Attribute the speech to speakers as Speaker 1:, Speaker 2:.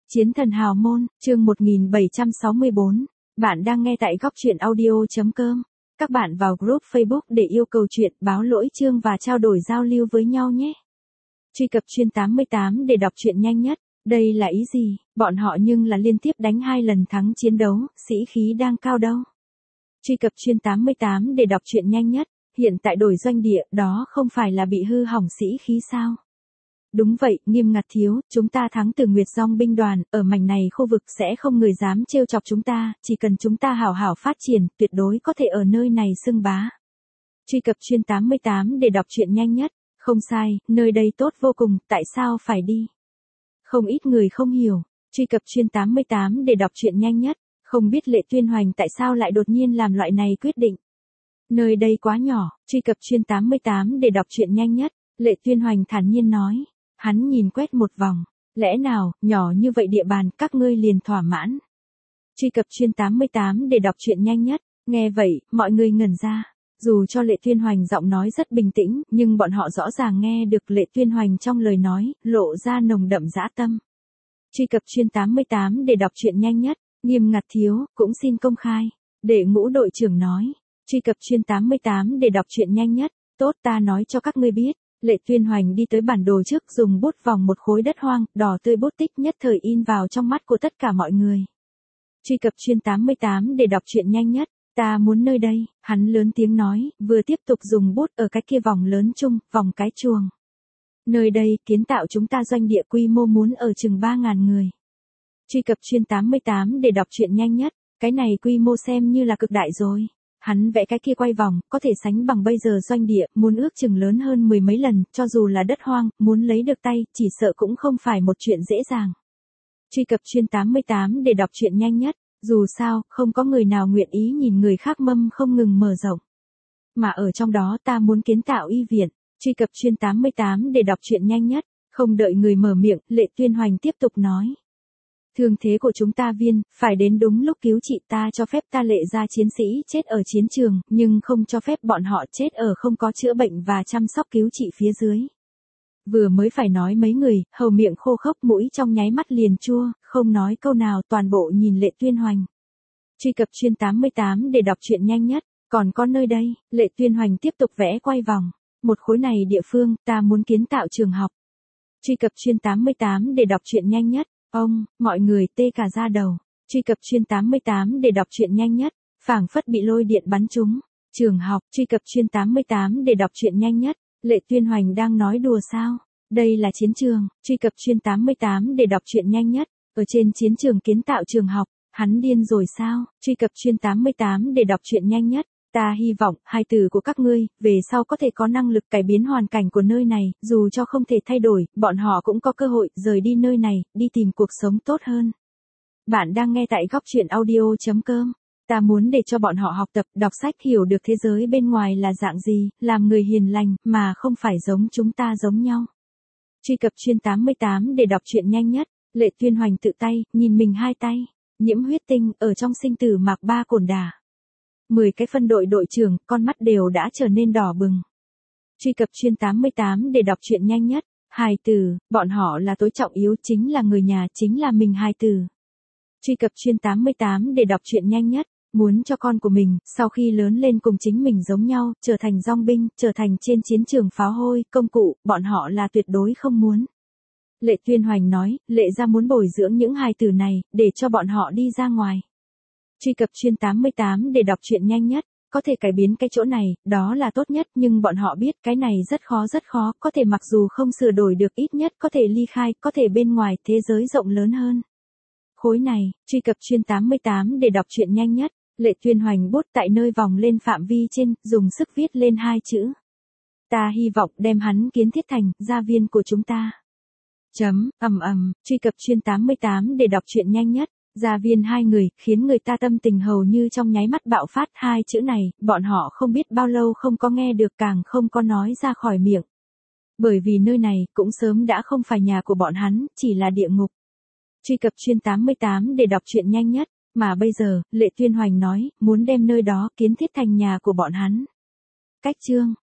Speaker 1: Chiến thần hào môn, chương 1764. Bạn đang nghe tại góc truyện audio.com. Các bạn vào group Facebook để yêu cầu chuyện, báo lỗi chương và trao đổi giao lưu với nhau nhé. Truy cập chuyên 88 để đọc truyện nhanh nhất. Đây là ý gì? Bọn họ nhưng là liên tiếp đánh 2 lần thắng chiến đấu, sĩ khí đang cao đâu. Truy cập chuyên 88 để đọc truyện nhanh nhất. Hiện tại đổi doanh địa, đó không phải là bị hư hỏng sĩ khí sao? Đúng vậy, Nghiêm Ngặt thiếu, chúng ta thắng từ Nguyệt Dong binh đoàn, ở mảnh này khu vực sẽ không người dám trêu chọc chúng ta, chỉ cần chúng ta hảo hảo phát triển, tuyệt đối có thể ở nơi này xưng bá. Truy cập chuyên 88 để đọc truyện nhanh nhất. Không sai, nơi đây tốt vô cùng, tại sao phải đi? Không ít người không hiểu. Truy cập chuyên 88 để đọc truyện nhanh nhất. Không biết Lệ Tuyên Hoành tại sao lại đột nhiên làm loại này quyết định. Nơi đây quá nhỏ. Truy cập chuyên 88 để đọc truyện nhanh nhất. Lệ Tuyên Hoành thản nhiên nói. Hắn nhìn quét một vòng. Lẽ nào, nhỏ như vậy địa bàn, các ngươi liền thỏa mãn. Truy cập chuyên 88 để đọc truyện nhanh nhất. Nghe vậy, mọi người ngẩn ra. Dù cho Lệ Tuyên Hoành giọng nói rất bình tĩnh, nhưng bọn họ rõ ràng nghe được Lệ Tuyên Hoành trong lời nói, lộ ra nồng đậm dã tâm. Truy cập chuyên 88 để đọc truyện nhanh nhất. Nghiêm Ngặt thiếu, cũng xin công khai. Đệ ngũ đội trưởng nói. Truy cập chuyên 88 để đọc truyện nhanh nhất. Tốt, ta nói cho các ngươi biết. Lệ Tuyên Hoành đi tới bản đồ trước, dùng bút vòng một khối đất hoang, đỏ tươi bút tích nhất thời in vào trong mắt của tất cả mọi người. Truy cập chuyên 88 để đọc truyện nhanh nhất. Ta muốn nơi đây, hắn lớn tiếng nói, vừa tiếp tục dùng bút ở cái kia vòng lớn chung, vòng cái chuồng. Nơi đây, kiến tạo chúng ta doanh địa quy mô muốn ở chừng 3.000 người. Truy cập chuyên 88 để đọc truyện nhanh nhất. Cái này quy mô xem như là cực đại rồi. Hắn vẽ cái kia quay vòng, có thể sánh bằng bây giờ doanh địa, muốn ước chừng lớn hơn 10 mấy lần, cho dù là đất hoang, muốn lấy được tay, chỉ sợ cũng không phải một chuyện dễ dàng. Truy cập chuyên 88 để đọc truyện nhanh nhất. Dù sao, không có người nào nguyện ý nhìn người khác mâm không ngừng mở rộng. Mà ở trong đó ta muốn kiến tạo y viện. Truy cập chuyên 88 để đọc truyện nhanh nhất. Không đợi người mở miệng, Lệ Tuyên Hoành tiếp tục nói. Thương thế của chúng ta viên, phải đến đúng lúc cứu trị, ta cho phép ta Lệ gia chiến sĩ chết ở chiến trường, nhưng không cho phép bọn họ chết ở không có chữa bệnh và chăm sóc cứu trị phía dưới. Vừa mới phải nói mấy người, hầu miệng khô khốc, mũi trong nháy mắt liền chua, không nói câu nào, toàn bộ nhìn Lệ Tuyên Hoành. Truy cập chuyên 88 để đọc truyện nhanh nhất. Còn có nơi đây, Lệ Tuyên Hoành tiếp tục vẽ quay vòng. Một khối này địa phương, ta muốn kiến tạo trường học. Truy cập chuyên 88 để đọc truyện nhanh nhất. Ông, mọi người tê cả da đầu. Truy cập chuyên 88 để đọc truyện nhanh nhất. Phảng phất bị lôi điện bắn trúng. Trường học. Truy cập chuyên 88 để đọc truyện nhanh nhất. Lệ Tuyên Hoành đang nói đùa sao? Đây là chiến trường. Truy cập chuyên 88 để đọc truyện nhanh nhất. Ở trên chiến trường kiến tạo trường học. Hắn điên rồi sao? Truy cập chuyên 88 để đọc truyện nhanh nhất. Ta hy vọng, hai từ của các ngươi, về sau có thể có năng lực cải biến hoàn cảnh của nơi này, dù cho không thể thay đổi, bọn họ cũng có cơ hội rời đi nơi này, đi tìm cuộc sống tốt hơn. Bạn đang nghe tại góc truyện audio.com. Ta muốn để cho bọn họ học tập, đọc sách, hiểu được thế giới bên ngoài là dạng gì, làm người hiền lành, mà không phải giống chúng ta giống nhau. Truy cập chuyên 88 để đọc truyện nhanh nhất. Lệ Tuyên Hoành tự tay, nhìn mình hai tay. Nhiễm huyết tinh, ở trong sinh tử mạc ba cổn đả. 10 cái phân đội đội trưởng, con mắt đều đã trở nên đỏ bừng. Truy cập chuyên 88 để đọc truyện nhanh nhất. Hài tử, bọn họ là tối trọng yếu, chính là người nhà, chính là mình hài tử. Truy cập chuyên 88 để đọc truyện nhanh nhất. Muốn cho con của mình, sau khi lớn lên cùng chính mình giống nhau, trở thành dong binh, trở thành trên chiến trường pháo hôi, công cụ, bọn họ là tuyệt đối không muốn. Lệ Tuyên Hoành nói, Lệ gia muốn bồi dưỡng những hài tử này, để cho bọn họ đi ra ngoài. Truy cập chuyên 88 để đọc truyện nhanh nhất. Có thể cải biến cái chỗ này, đó là tốt nhất, nhưng bọn họ biết cái này rất khó, có thể mặc dù không sửa đổi được ít nhất có thể ly khai, có thể bên ngoài, thế giới rộng lớn hơn. Khối này, truy cập chuyên 88 để đọc truyện nhanh nhất. Lệ Tuyên Hoành bút tại nơi vòng lên phạm vi trên, dùng sức viết lên 2 chữ. Ta hy vọng đem hắn kiến thiết thành, gia viên của chúng ta. Truy cập chuyên 88 để đọc truyện nhanh nhất. Gia viên 2 người, khiến người ta tâm tình hầu như trong nháy mắt bạo phát, 2 chữ này, bọn họ không biết bao lâu không có nghe được, càng không có nói ra khỏi miệng. Bởi vì nơi này, cũng sớm đã không phải nhà của bọn hắn, chỉ là địa ngục. Truy cập chuyên 88 để đọc truyện nhanh nhất. Mà bây giờ, Lệ Tuyên Hoành nói, muốn đem nơi đó kiến thiết thành nhà của bọn hắn. Cách chương.